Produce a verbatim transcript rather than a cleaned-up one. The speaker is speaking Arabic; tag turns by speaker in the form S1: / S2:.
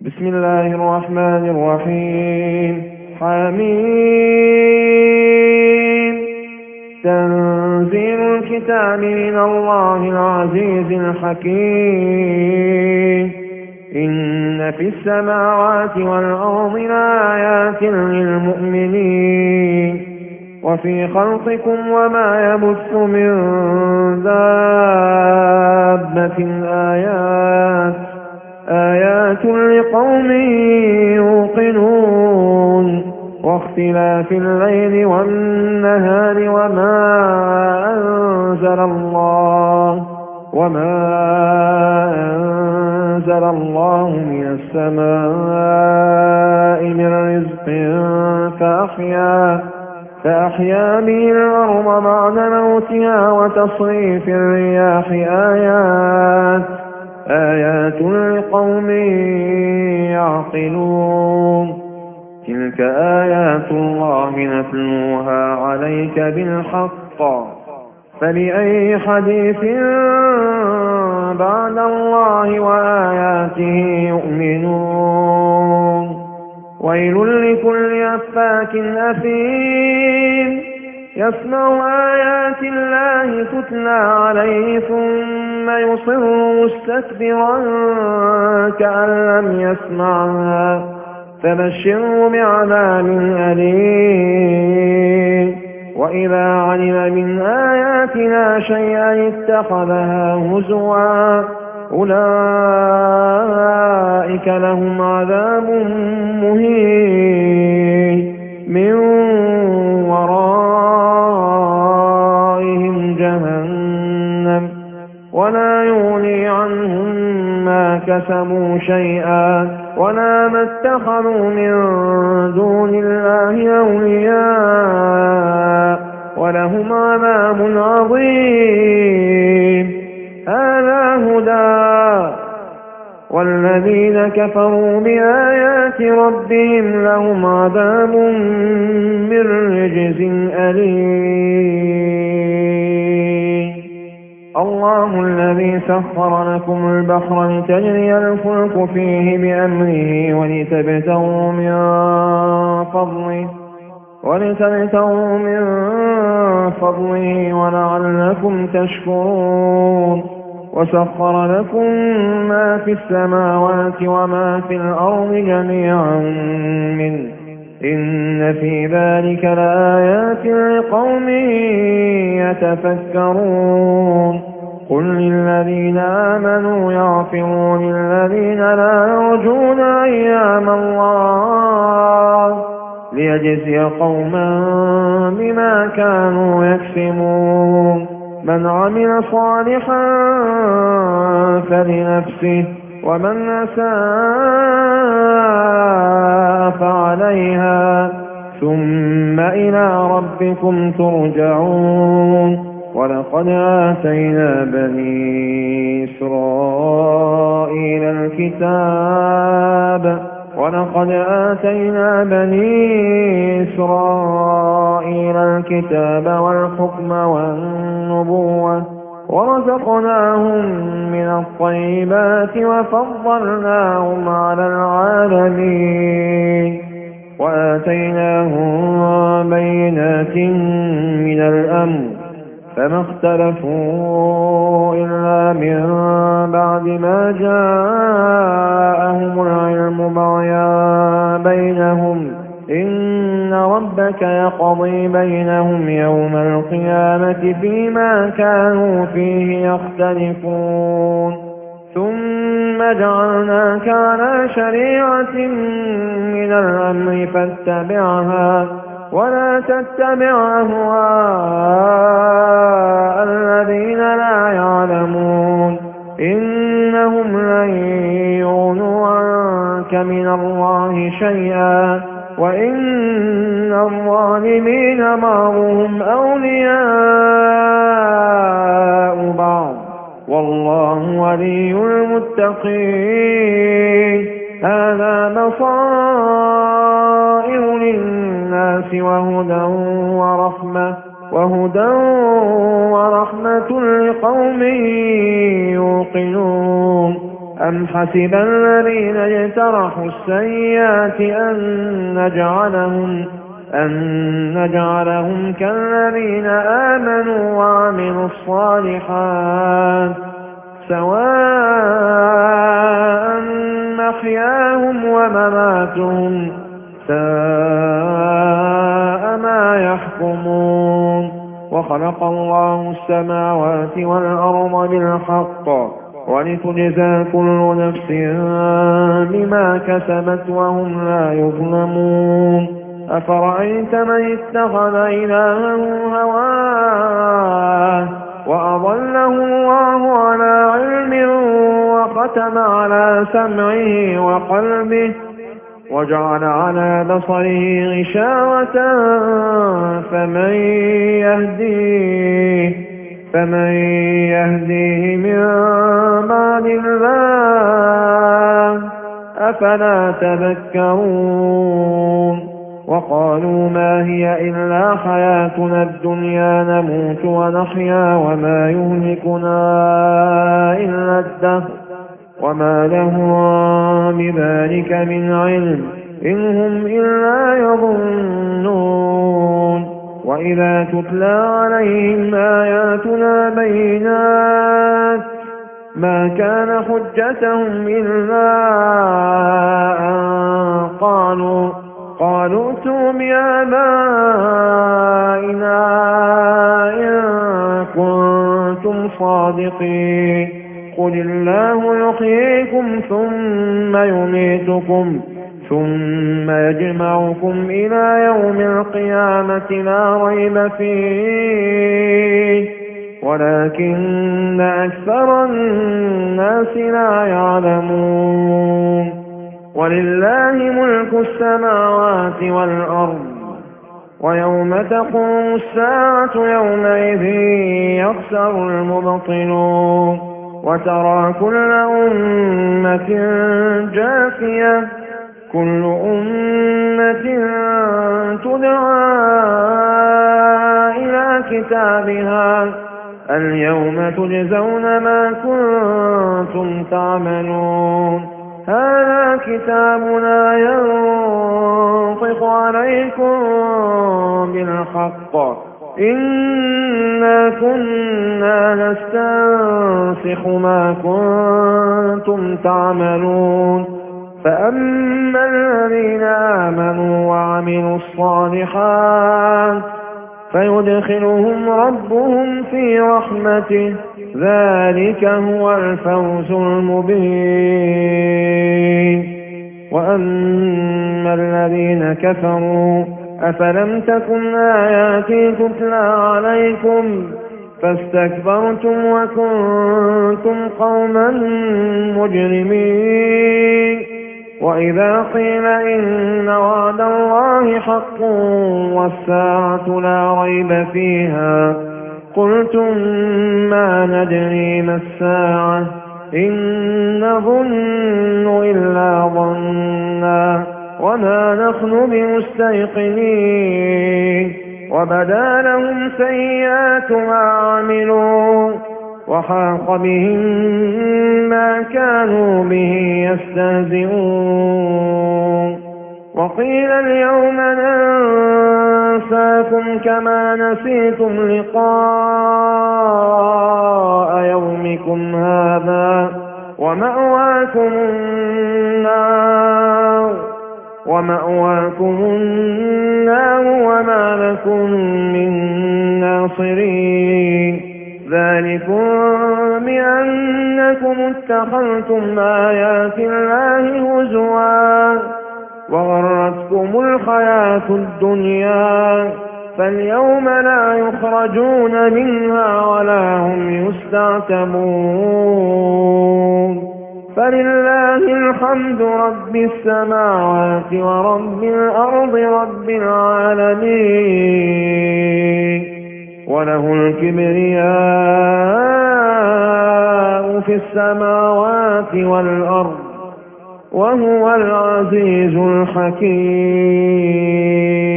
S1: بسم الله الرحمن الرحيم. حميم. تنزيل الكتاب من الله العزيز الحكيم. إن في السماوات والأرض لآيات للمؤمنين وفي خلقكم وما يبث من دابة آيات آيات لقوم يوقنون واختلاف الليل والنهار وما أنزل الله وما أنزل الله من السماء من رزق فأحيا فأحيا به الأرض بعد موتها وتصريف الرياح آيات آيات لقوم يعقلون. تلك آيات الله نتلوها عليك بالحق فبأي حديث بعد الله وآياته يؤمنون. ويل لكل أفاك أثيم يسمع آيات الله تتلى عليه ثم يصر مستكبرا كأن لم يسمعها فبشره بعذاب أليم. وإذا علم من آياتنا شيئا اتخذها هزوا أولئك لهم عذاب مهين من ورائهم جهنم ولا يغني عنهم ما كسبوا شيئا ولا ما اتخذوا من دون الله أولياء ولهم عذاب عظيم. هذا هدى والذين كفروا بآيات ربهم لهم عذاب من رجز أليم. الله الذي سخر لكم البحر لتجري الفلك فيه بأمره ولتبتغوا من فضله ولتبتغوا من فضله ولعلكم تشكرون. وسخر لكم ما في السماوات وما في الأرض جميعا منه إن في ذلك لآيات لقوم يتفكرون. قل للذين آمنوا يغفروا للذين لا يرجون أيام الله ليجزي قوما بما كانوا يكسبون. من عمل صالحا فلنفسه ومن أساء فعليها ثم إلى ربكم ترجعون. ولقد آتينا بني إسرائيل الكتاب ولقد آتينا بني إسرائيل الكتاب والحكم والنبوة ورزقناهم من الطيبات وفضلناهم على العالمين وآتيناهم بينات من الأمر فما اختلفوا إلا من بعد ما جاءهم العلم بغيا بينهم إن ربك يقضي بينهم يوم القيامة فيما كانوا فيه يختلفون. ثم جعلناك على شريعة من الأمر فاتبعها ولا تتبع أهواء الذين لا يعلمون إنهم لن يغنوا عنك من الله شيئا وإن الظالمين بعضهم أولياء بعض والله ولي المتقين. هذا بصائر للناس وهدى ورحمة وهدى ورحمة لقوم يوقنون. أم حسب الذين اجترحوا السيئات أن نجعلهم أن نجعلهم كالذين آمنوا وعملوا الصالحات سواء محياهم ومماتهم ساء ما يحكمون. وخلق الله السماوات والأرض بالحق ولتجزى كل نفس بما كسبت وهم لا يظلمون. أفرأيت من اتخذ إلهه هواه وأضله الله على علم وختم على سمعه وقلبه وجعل على بصره غشاوة فمن يهديه فمن يهديه من بعد الله أفلا تذكرون. وقالوا ما هي إلا حياتنا الدنيا نموت ونحيا وما يهلكنا إلا الدهر وما لهم بذلك من علم إن هم إلا يظنون. وإذا تتلى عليهم آياتنا بينات ما كان حجتهم إلا أن قالوا قالوا ائتوا بآبائنا إن كنتم صادقين قل الله يحييكم ثم يميتكم ثم يجمعكم إلى يوم القيامة لا ريب فيه ولكن أكثر الناس لا يعلمون. ولله ملك السماوات والأرض ويوم تقوم الساعة يومئذ يخسر المبطلون وترى كل أمة جاثية كل أمة تدعى إلى كتابها اليوم تجزون ما كنتم تعملون هذا كتابنا ينطق عليكم بالحق إنا كنا نستنسخ ما كنتم تعملون فأما الذين آمنوا وعملوا الصالحات فيدخلهم ربهم في رحمته ذلك هو الفوز المبين. وأما الذين كفروا أفلم تكن آياتي تتلى عليكم فاستكبرتم وكنتم قوما مجرمين وإذا قيل إن وعد الله حق والساعة لا ريب فيها قلتم ما ندري ما الساعة إن نظن إلا ظنا وما نحن بمستيقنين وبدا لهم سيئات ما عملوا وحاق بهم ما كانوا به يستهزئون. وقيل اليوم ننساكم كما نسيتم لقاء يومكم هذا ومأواكم النار ومأواكم النار وما لكم من ناصرين ذلكم بأنكم اتخذتم آيات الله هزوا وغرتكم الحياة الدنيا فاليوم لا يخرجون منها ولا هم يستعتبون فلله الحمد رب السماوات ورب الأرض رب العالمين وله الكبرياء في السماوات والأرض وهو العزيز الحكيم.